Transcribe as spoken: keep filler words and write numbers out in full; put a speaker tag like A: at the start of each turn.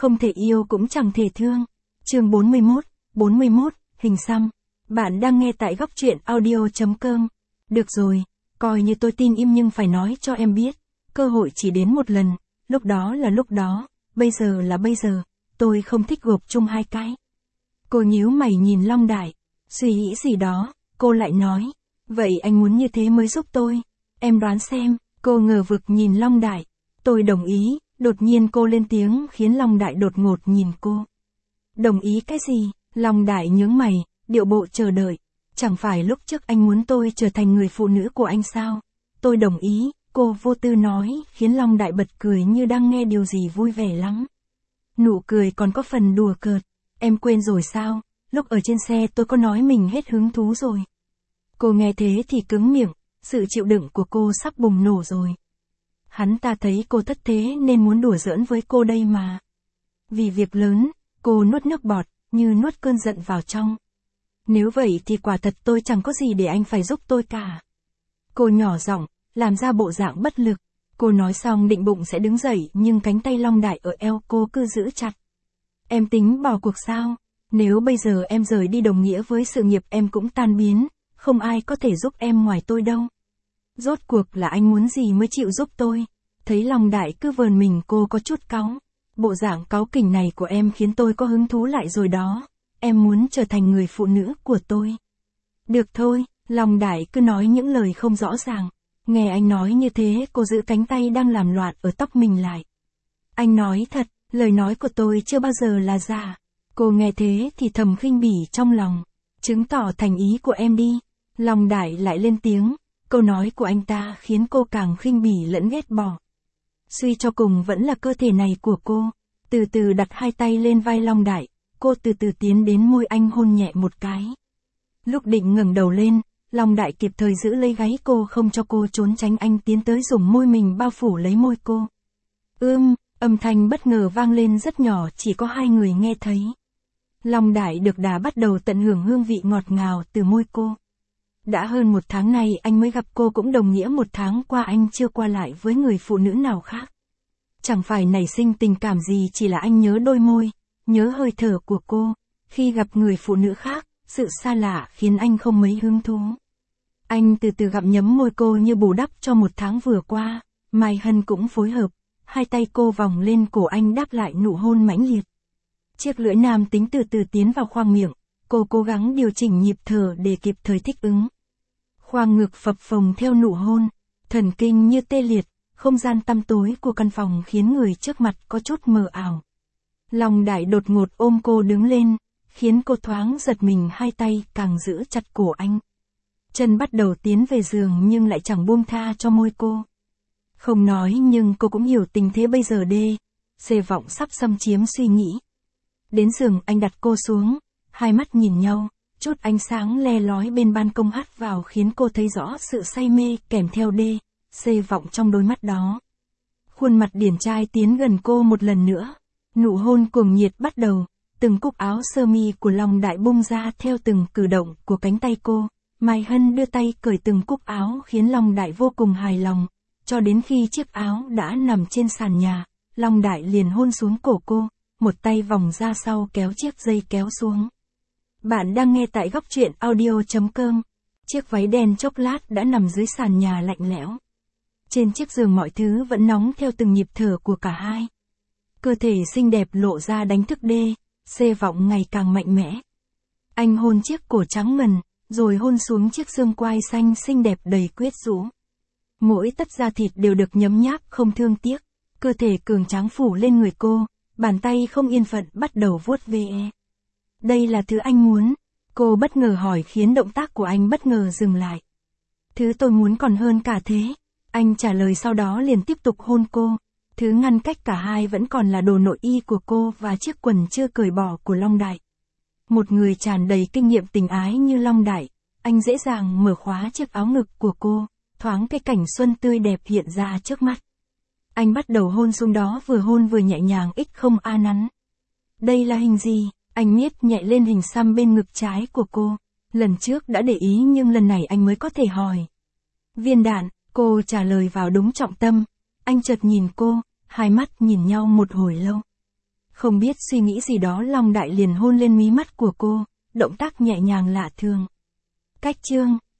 A: Không thể yêu cũng chẳng thể thương. Chương bốn mươi mốt, bốn mươi mốt, hình xăm. Bạn đang nghe tại góc truyện audio chấm com. Được rồi, coi như tôi tin im nhưng phải nói cho em biết. Cơ hội chỉ đến một lần, lúc đó là lúc đó, bây giờ là bây giờ, tôi không thích gộp chung hai cái. Cô nhíu mày nhìn Long Đại, suy nghĩ gì đó, cô lại nói, vậy anh muốn như thế mới giúp tôi. Em đoán xem, cô ngờ vực nhìn Long Đại. Tôi đồng ý, đột nhiên cô lên tiếng khiến Long Đại đột ngột nhìn cô. Đồng ý cái gì? Long Đại nhướng mày, điệu bộ chờ đợi. Chẳng phải lúc trước anh muốn tôi trở thành người phụ nữ của anh sao? Tôi đồng ý, cô vô tư nói, khiến Long Đại bật cười như đang nghe điều gì vui vẻ lắm. Nụ cười còn có phần đùa cợt. Em quên rồi sao? Lúc ở trên xe tôi có nói mình hết hứng thú rồi. Cô nghe thế thì cứng miệng, sự chịu đựng của cô sắp bùng nổ rồi. Hắn ta thấy cô thất thế nên muốn đùa giỡn với cô đây mà. Vì việc lớn, cô nuốt nước bọt, như nuốt cơn giận vào trong. Nếu vậy thì quả thật tôi chẳng có gì để anh phải giúp tôi cả. Cô nhỏ giọng, làm ra bộ dạng bất lực. Cô nói xong định bụng sẽ đứng dậy nhưng cánh tay Long Đại ở eo cô cứ giữ chặt. Em tính bỏ cuộc sao? Nếu bây giờ em rời đi đồng nghĩa với sự nghiệp em cũng tan biến, không ai có thể giúp em ngoài tôi đâu. Rốt cuộc là anh muốn gì mới chịu giúp tôi? Thấy Long Đại cứ vờn mình cô có chút cáu. Bộ dạng cáu kỉnh này của em khiến tôi có hứng thú lại rồi đó. Em muốn trở thành người phụ nữ của tôi. Được thôi, Long Đại cứ nói những lời không rõ ràng. Nghe anh nói như thế cô giữ cánh tay đang làm loạn ở tóc mình lại. Anh nói thật, lời nói của tôi chưa bao giờ là giả. Cô nghe thế thì thầm khinh bỉ trong lòng. Chứng tỏ thành ý của em đi. Long Đại lại lên tiếng. Câu nói của anh ta khiến cô càng khinh bỉ lẫn ghét bỏ. Suy cho cùng vẫn là cơ thể này của cô. Từ từ đặt hai tay lên vai Long Đại, cô từ từ tiến đến môi anh hôn nhẹ một cái. Lúc định ngẩng đầu lên, Long Đại kịp thời giữ lấy gáy cô không cho cô trốn tránh, anh tiến tới dùng môi mình bao phủ lấy môi cô. Ưm, âm thanh bất ngờ vang lên rất nhỏ, chỉ có hai người nghe thấy. Long Đại được đà bắt đầu tận hưởng hương vị ngọt ngào từ môi cô. Đã hơn một tháng nay anh mới gặp cô, cũng đồng nghĩa một tháng qua anh chưa qua lại với người phụ nữ nào khác. Chẳng phải nảy sinh tình cảm gì, chỉ là anh nhớ đôi môi, nhớ hơi thở của cô. Khi gặp người phụ nữ khác, sự xa lạ khiến anh không mấy hứng thú. Anh từ từ gặm nhấm môi cô như bù đắp cho một tháng vừa qua. Mai Hân cũng phối hợp, hai tay cô vòng lên cổ anh đáp lại nụ hôn mãnh liệt. Chiếc lưỡi nam tính từ từ tiến vào khoang miệng, cô cố gắng điều chỉnh nhịp thở để kịp thời thích ứng. Khoang ngực phập phồng theo nụ hôn, thần kinh như tê liệt, không gian tăm tối của căn phòng khiến người trước mặt có chút mờ ảo. Long Đại đột ngột ôm cô đứng lên, khiến cô thoáng giật mình, hai tay càng giữ chặt cổ anh. Chân bắt đầu tiến về giường nhưng lại chẳng buông tha cho môi cô. Không nói nhưng cô cũng hiểu tình thế bây giờ đê, xê vọng sắp xâm chiếm suy nghĩ. Đến giường anh đặt cô xuống, hai mắt nhìn nhau, chút ánh sáng le lói bên ban công hắt vào khiến cô thấy rõ sự say mê kèm theo đê, xê vọng trong đôi mắt đó. Khuôn mặt điển trai tiến gần cô một lần nữa, nụ hôn cuồng nhiệt bắt đầu, từng cúc áo sơ mi của Long Đại bung ra theo từng cử động của cánh tay cô. Mai Hân đưa tay cởi từng cúc áo khiến Long Đại vô cùng hài lòng, cho đến khi chiếc áo đã nằm trên sàn nhà, Long Đại liền hôn xuống cổ cô, một tay vòng ra sau kéo chiếc dây kéo xuống. Bạn đang nghe tại góc truyện audio chấm com. Chiếc váy đen chốc lát đã nằm dưới sàn nhà lạnh lẽo. Trên chiếc giường mọi thứ vẫn nóng theo từng nhịp thở của cả hai. Cơ thể xinh đẹp lộ ra đánh thức đê, xê vọng ngày càng mạnh mẽ. Anh hôn chiếc cổ trắng ngần, rồi hôn xuống chiếc xương quai xanh xinh đẹp đầy quyến rũ. Mỗi tấc da thịt đều được nhấm nháp không thương tiếc, cơ thể cường tráng phủ lên người cô, bàn tay không yên phận bắt đầu vuốt ve. Đây là thứ anh muốn? Cô bất ngờ hỏi khiến động tác của anh bất ngờ dừng lại. Thứ tôi muốn còn hơn cả thế. Anh trả lời sau đó liền tiếp tục hôn cô. Thứ ngăn cách cả hai vẫn còn là đồ nội y của cô và chiếc quần chưa cởi bỏ của Long Đại. Một người tràn đầy kinh nghiệm tình ái như Long Đại, anh dễ dàng mở khóa chiếc áo ngực của cô, thoáng cái cảnh xuân tươi đẹp hiện ra trước mắt. Anh bắt đầu hôn xuống đó, vừa hôn vừa nhẹ nhàng ít không a nắn. Đây là hình gì? Anh miết nhẹ lên hình xăm bên ngực trái của cô. Lần trước đã để ý nhưng lần này anh mới có thể hỏi. Viên đạn, cô trả lời vào đúng trọng tâm. Anh chợt nhìn cô, hai mắt nhìn nhau một hồi lâu. Không biết suy nghĩ gì đó Long Đại liền hôn lên mí mắt của cô, động tác nhẹ nhàng lạ thường. Cách chương